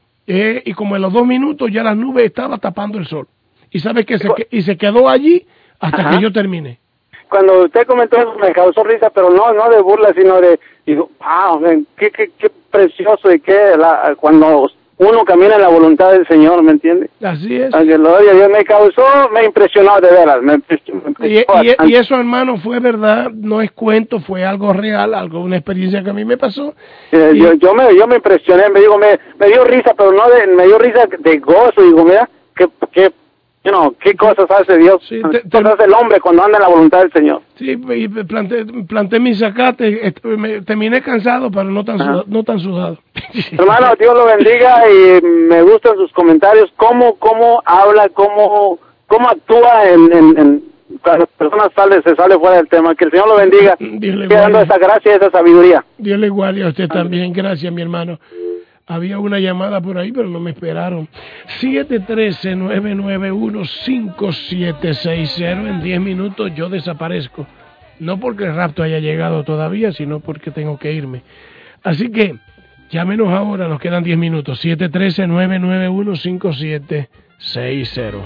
eh, y como en los dos minutos ya la nube estaba tapando el sol. Y sabe que se, y se quedó allí hasta ajá, que yo terminé. Cuando usted comentó eso me causó risa, pero no no de burla, sino de, digo, ah, qué, qué, qué precioso y qué, la, cuando uno camina en la voluntad del Señor, ¿me entiende? Así es. Gloria a Dios, me causó, me impresionó de veras. Me impresionó, me impresionó y, y, y eso, hermano, fue verdad, no es cuento, fue algo real, algo, una experiencia que a mí me pasó. Eh, y, yo, yo, me, yo me impresioné, me digo, me, me dio risa, pero no de, me dio risa de gozo, digo, mira, qué, qué, you know, qué cosas hace Dios, Sí, qué te- cosas hace el hombre cuando anda en la voluntad del Señor. Sí, y planté, planté mi zacate, est- me- terminé cansado, pero no tan, Ajá. sudado, no tan sudado. Hermano, Dios lo bendiga y me gustan sus comentarios, cómo, cómo habla, cómo, cómo actúa en, en, en cuando las personas sale, se sale fuera del tema. Que el Señor lo bendiga, Dios le siga dando guarde. esa gracia y esa sabiduría. Dios le guarde a usted también, gracias mi hermano. Había una llamada por ahí, pero no me esperaron. siete uno tres, nueve nueve uno, cinco siete seis cero. En diez minutos yo desaparezco. No porque el rapto haya llegado todavía, sino porque tengo que irme. Así que llámenos ahora, nos quedan diez minutos. siete uno tres, nueve nueve uno, cinco siete seis cero.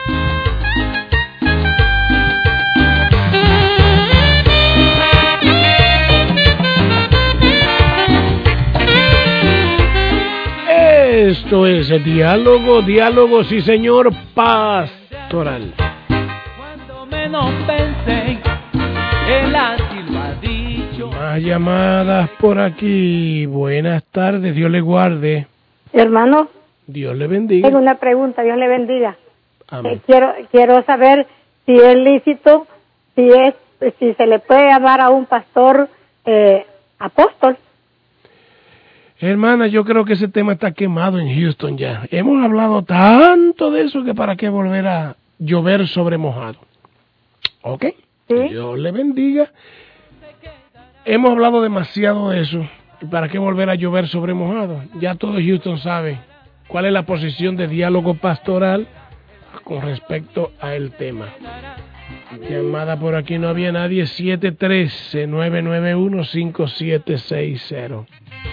Esto es el diálogo, diálogo, sí señor, pastoral. Cuando menos pensé, él así lo ha dicho. Más llamadas por aquí. Buenas tardes, Dios le guarde. Hermano, Dios le bendiga. tengo una pregunta, Dios le bendiga. Amén. Eh, quiero quiero saber si es lícito, si es si se le puede llamar a un pastor eh, apóstol. Hermana, yo creo que ese tema está quemado en Houston ya. Hemos hablado tanto de eso que para qué volver a llover sobre mojado. ¿Ok? ¿Sí? Dios le bendiga. Hemos hablado demasiado de eso. ¿Y para qué volver a llover sobre mojado? Ya todo Houston sabe cuál es la posición de diálogo pastoral con respecto a el tema. Llamada por aquí, no había nadie. siete uno tres, nueve nueve uno, cinco siete seis cero.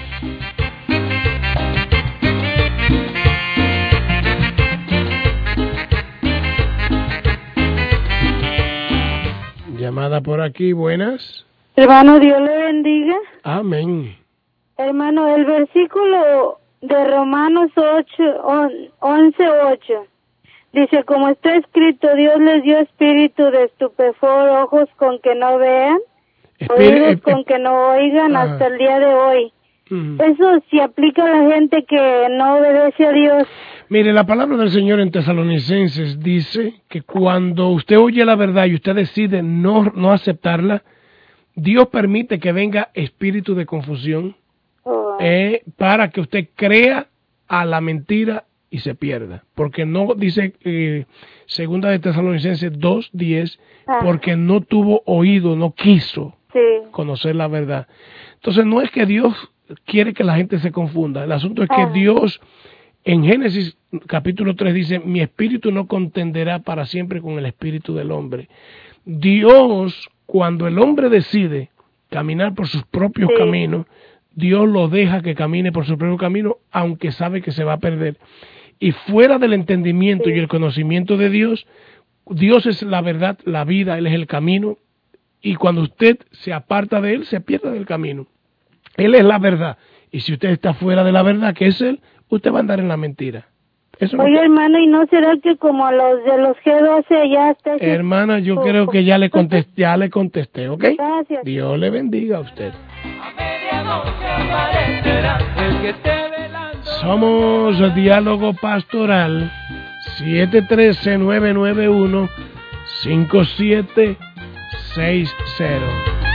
Llamada por aquí, buenas. Hermano, Dios le bendiga. Amén. Hermano, el versículo de Romanos ocho, once ocho dice, como está escrito, Dios les dio espíritu de estupefacción, ojos con que no vean, Espíritu- oídos con que no oigan Ah. hasta el día de hoy. Ujú. Eso se aplica a la gente que no obedece a Dios. Mire, la palabra del Señor en Tesalonicenses dice que cuando usted oye la verdad y usted decide no, no aceptarla, Dios permite que venga espíritu de confusión Oh, eh, para que usted crea a la mentira y se pierda. Porque no, dice eh, segunda de Tesalonicenses dos diez, Ah. porque no tuvo oído, no quiso sí. conocer la verdad. Entonces no es que Dios quiere que la gente se confunda, el asunto es que Ah. Dios en Génesis capítulo tres dice, mi espíritu no contenderá para siempre con el espíritu del hombre. Dios, cuando el hombre decide caminar por sus propios Sí. caminos, Dios lo deja que camine por su propio camino, aunque sabe que se va a perder. Y fuera del entendimiento Sí. y el conocimiento de Dios, Dios es la verdad, la vida, Él es el camino, y cuando usted se aparta de Él, se pierde del camino. Él es la verdad, y si usted está fuera de la verdad, que es Él, usted va a andar en la mentira. Eso es lo Oye, que- hermano, ¿y no será que como los de los G doce ya está... ese- Hermana, yo Oh, creo que ya le contesté, ya le contesté, ¿ok? Gracias. Dios le bendiga a usted. A medianoche aparecerá el que esté velando. Somos el Diálogo Pastoral siete uno tres, nueve nueve uno, cinco siete seis cero.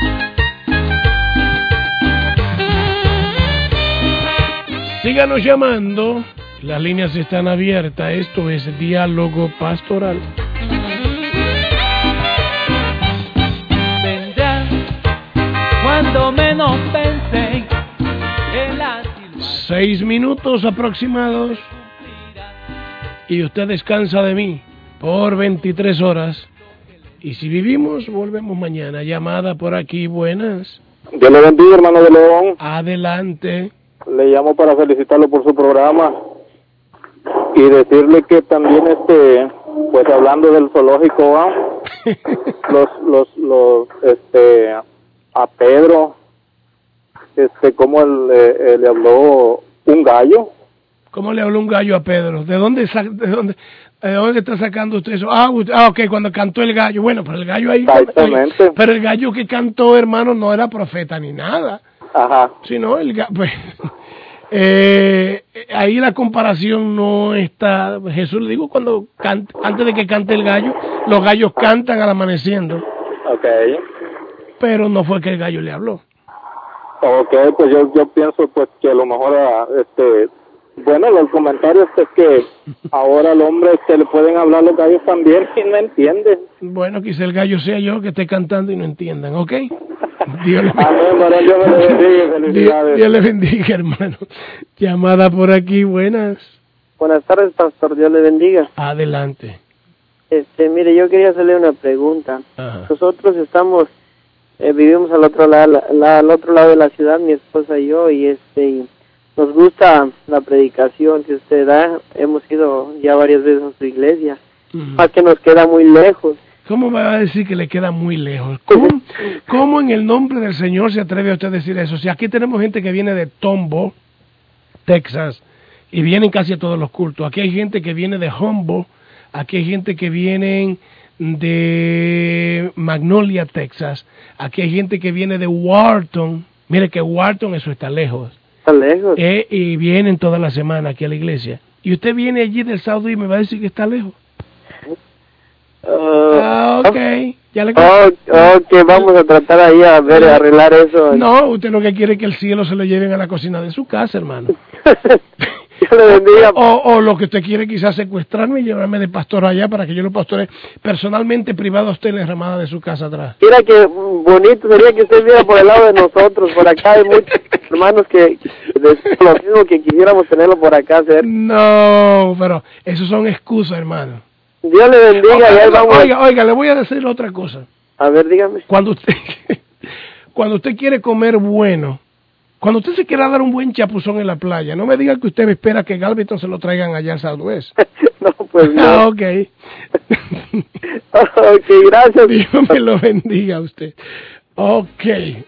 Síganos llamando, las líneas están abiertas, esto es Diálogo Pastoral. Vendrá cuando menos pensé, él así lo ha Seis minutos aproximados y usted descansa de mí por veintitrés horas. Y si vivimos, volvemos mañana. Llamada por aquí, buenas. Dios le bendiga, hermano de León. Adelante. Le llamo para felicitarlo por su programa y decirle que también, este, pues hablando del zoológico, ¿va? los, los, los, este, a Pedro, este, como él, eh, le habló un gallo. ¿Cómo le habló un gallo a Pedro? ¿De dónde, sa- de dónde, de dónde está sacando usted eso? Ah, usted- ah, ok, cuando cantó el gallo. Bueno, pero el gallo ahí... Exactamente. Pero el gallo que cantó, hermano, no era profeta ni nada. Ajá. Sino el gallo... Pues, Eh, ahí la comparación no está. Jesús le digo cuando canta, antes de que cante el gallo, los gallos cantan al amaneciendo. Okay. Pero no fue que el gallo le habló. Okay, pues yo yo pienso pues que a lo mejor este bueno, los comentarios es que ahora al hombre se le pueden hablar los gallos también y no entienden. Bueno, quizá el gallo sea yo que esté cantando y no entiendan, ¿ok? Dios le Amén, bueno, Dios me le bendiga, felicidades. Dios, Dios le bendiga, hermano. Llamada por aquí, buenas. Buenas tardes, pastor, Dios le bendiga. Adelante. Este, mire, yo quería hacerle una pregunta. Ajá. Nosotros estamos, eh, vivimos al otro lado, la, la, al otro lado de la ciudad, mi esposa y yo, y este, y nos gusta la predicación que usted da. Hemos ido ya varias veces a su iglesia, Uh-huh. más que nos queda muy lejos. ¿Cómo me va a decir que le queda muy lejos? ¿Cómo, ¿Cómo en el nombre del Señor se atreve a usted a decir eso? Si aquí tenemos gente que viene de Tombo, Texas, y vienen casi a todos los cultos. Aquí hay gente que viene de Humboldt, aquí hay gente que viene de Magnolia, Texas, aquí hay gente que viene de Wharton. Mire que Wharton, eso está lejos. Está lejos. Eh, y vienen toda la semana aquí a la iglesia. Y usted viene allí del South y me va a decir que está lejos. Uh, ah, ok. Ya le oh, ok, vamos a tratar ahí a ver, a arreglar eso. No, usted lo que quiere es que el cielo se lo lleven a la cocina de su casa, hermano. Dios le bendiga. O, o lo que usted quiere quizás secuestrarme y llevarme de pastor allá para que yo lo pastore personalmente privado a usted en la ramada de su casa atrás. Mira que bonito sería que usted viera por el lado de nosotros. Por acá hay muchos hermanos que decimos lo mismo, que quisiéramos tenerlo por acá cerca. No, pero eso son excusas, hermano. Dios le bendiga. Oiga, y ahí vamos. oiga, oiga, le voy a decir otra cosa. A ver, dígame. Cuando usted, cuando usted quiere comer bueno, cuando usted se quiera dar un buen chapuzón en la playa, no me diga que usted espera que Galveston se lo traigan allá al Southwest. No, pues no. Ah, ok. Ok, gracias. Dios me lo bendiga a usted. Ok.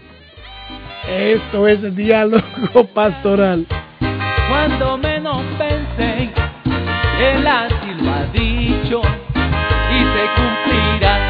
Esto es Diálogo Pastoral. Cuando menos pensé, Él así lo ha dicho y se cumplirá.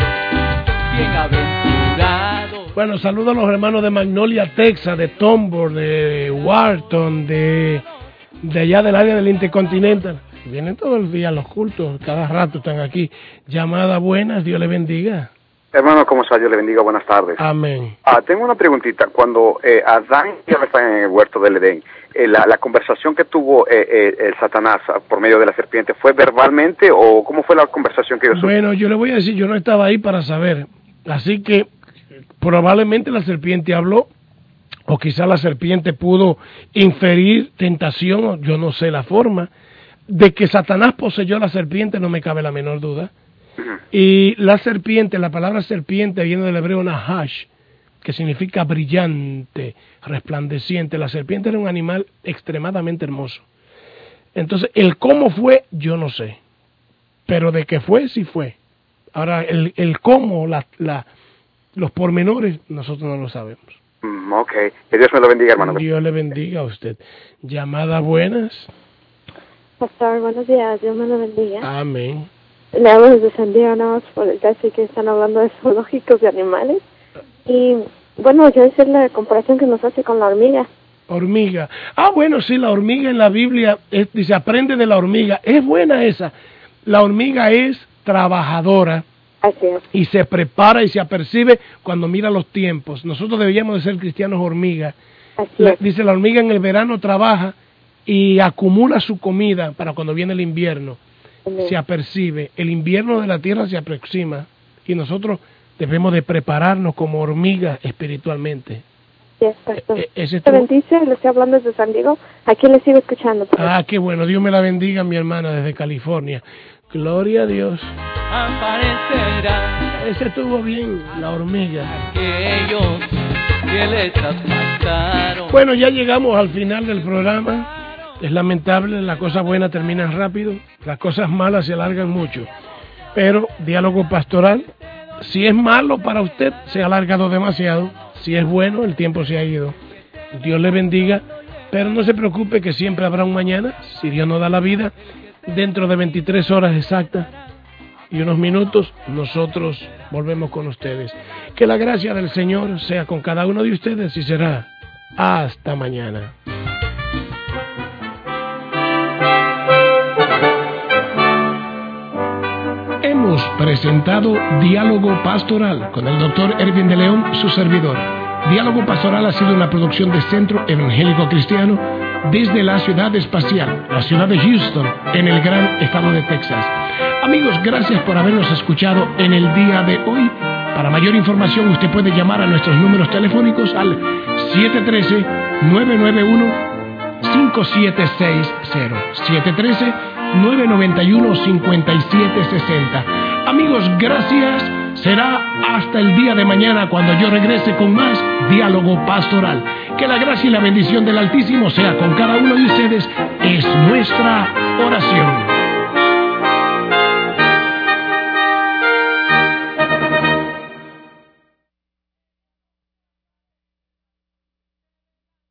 Bienaventurado. Bueno, saludo a los hermanos de Magnolia, Texas, de Tomball, de Wharton, de, de allá del área del Intercontinental. Vienen todos los días los cultos, cada rato están aquí. Llamada buenas, Dios le bendiga. Hermano, ¿cómo está? Dios le bendiga, buenas tardes. Amén. Ah, tengo una preguntita. Cuando eh, Adán y Eva están en el huerto del Edén, eh, la, la conversación que tuvo eh, eh, el Satanás por medio de la serpiente, ¿fue verbalmente o cómo fue la conversación que ellos tuvieron? Bueno, yo le voy a decir, yo no estaba ahí para saber. Así que probablemente la serpiente habló, o quizá la serpiente pudo inferir tentación, yo no sé la forma. De que Satanás poseyó a la serpiente no me cabe la menor duda. Y la serpiente, la palabra serpiente viene del hebreo nahash, que significa brillante, resplandeciente. La serpiente era un animal extremadamente hermoso. Entonces, el cómo fue, yo no sé. Pero de que fue, sí fue. Ahora, el, el cómo, la, la, los pormenores, nosotros no lo sabemos. Mm, ok. Que Dios me lo bendiga, hermano. Dios le bendiga a usted. Llamada buenas. Pastor, buenos días. Dios me lo bendiga. Amén. Le hablo desde San Diego, ¿no? Por el caso que están hablando de zoológicos de animales. Y, bueno, yo hice la comparación que nos hace con la hormiga. Hormiga. Ah, bueno, sí, la hormiga en la Biblia, es, dice, aprende de la hormiga. Es buena esa. La hormiga es trabajadora. Así es. Y se prepara y se apercibe cuando mira los tiempos. Nosotros deberíamos de ser cristianos hormiga. Así La, es. dice, la hormiga en el verano trabaja y acumula su comida para cuando viene el invierno. Amén. Se apercibe. El invierno de la tierra se aproxima y nosotros debemos de prepararnos como hormigas espiritualmente. Sí, pastor. E- ese Te estuvo- bendice, le estoy hablando desde San Diego. Aquí le sigo escuchando. pastor. Ah, qué bueno. Dios me la bendiga, mi hermana, desde California. Gloria a Dios. Aparecerá Ese estuvo bien, la hormiga. aquellos que le traspasaron. Bueno, ya llegamos al final del programa. Es lamentable, las cosas buenas terminan rápido, las cosas malas se alargan mucho. Pero diálogo pastoral, si es malo para usted, se ha alargado demasiado. Si es bueno, el tiempo se ha ido. Dios le bendiga, pero no se preocupe que siempre habrá un mañana, si Dios nos da la vida. Dentro de veintitrés horas exactas y unos minutos, nosotros volvemos con ustedes. Que la gracia del Señor sea con cada uno de ustedes y será hasta mañana. Hemos presentado Diálogo Pastoral con el doctor Erwin de León, su servidor. Diálogo Pastoral ha sido una producción de Centro Evangélico Cristiano desde la ciudad espacial, la ciudad de Houston, en el gran estado de Texas. Amigos, gracias por habernos escuchado en el día de hoy. Para mayor información, usted puede llamar a nuestros números telefónicos al siete uno tres, nueve nueve uno, cinco siete seis cero, siete uno tres, nueve nueve uno, cinco siete seis cero. Amigos, gracias. Será hasta el día de mañana cuando yo regrese con más Diálogo Pastoral. Que la gracia y la bendición del Altísimo sea con cada uno de ustedes. Es nuestra oración.